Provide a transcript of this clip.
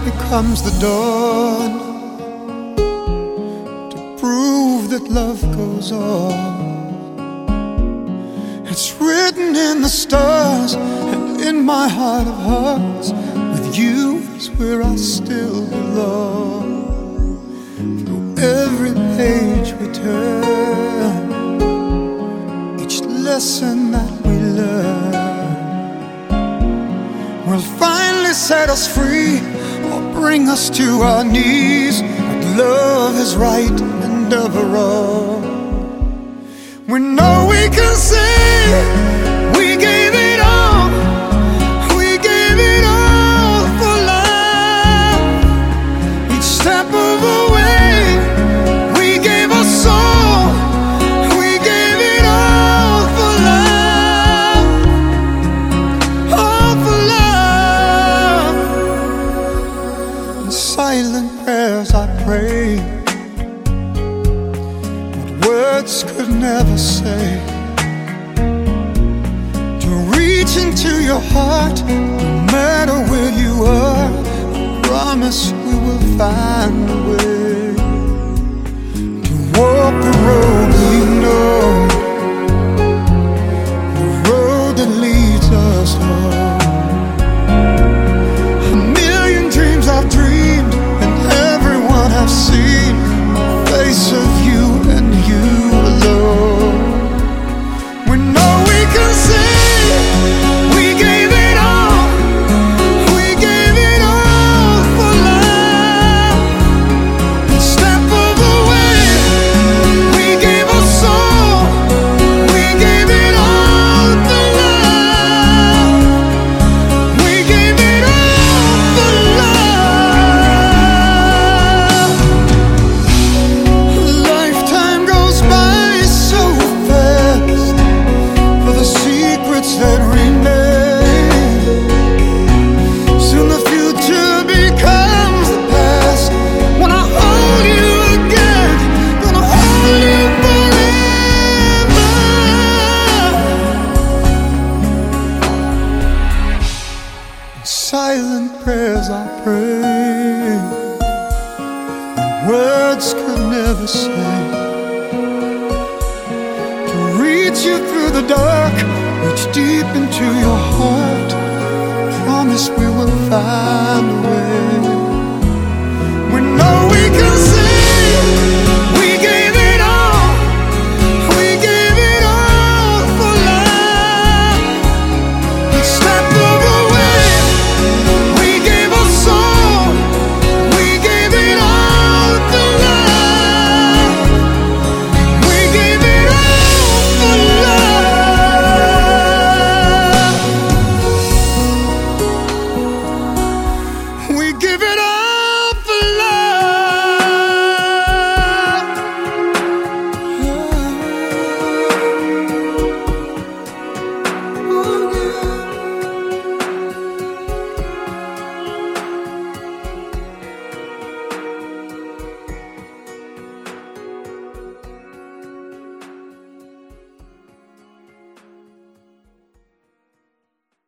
becomes the dawn to prove that love goes on. It's written in the stars and in my heart of hearts, with you is where I still belong. Through every page we turn, each lesson that we learn will finally set us free or bring us to our knees. But love is right and ever wrong. We know we can say we gave it all. We gave it all for love. Each step of the way, we gave our soul. We gave it all for love. All for love. In silent prayers I pray, words could never say, to reach into your heart, no matter where you are. I promise we will find a way to walk the road we know, the road that leads us home. A million dreams I've dreamed and everyone I've seen, the face of you and you alone. We know we can say we gave it all. We gave it all for love. Each step of the way, we gave our soul. We gave it all for love. We gave it all for love. Lifetime goes by so fast for the secrets that remain. Soon the future becomes the past. When I hold you again, gonna hold you forever. In silent prayers I pray, words could never say, to reach you through the dark, reach deep into your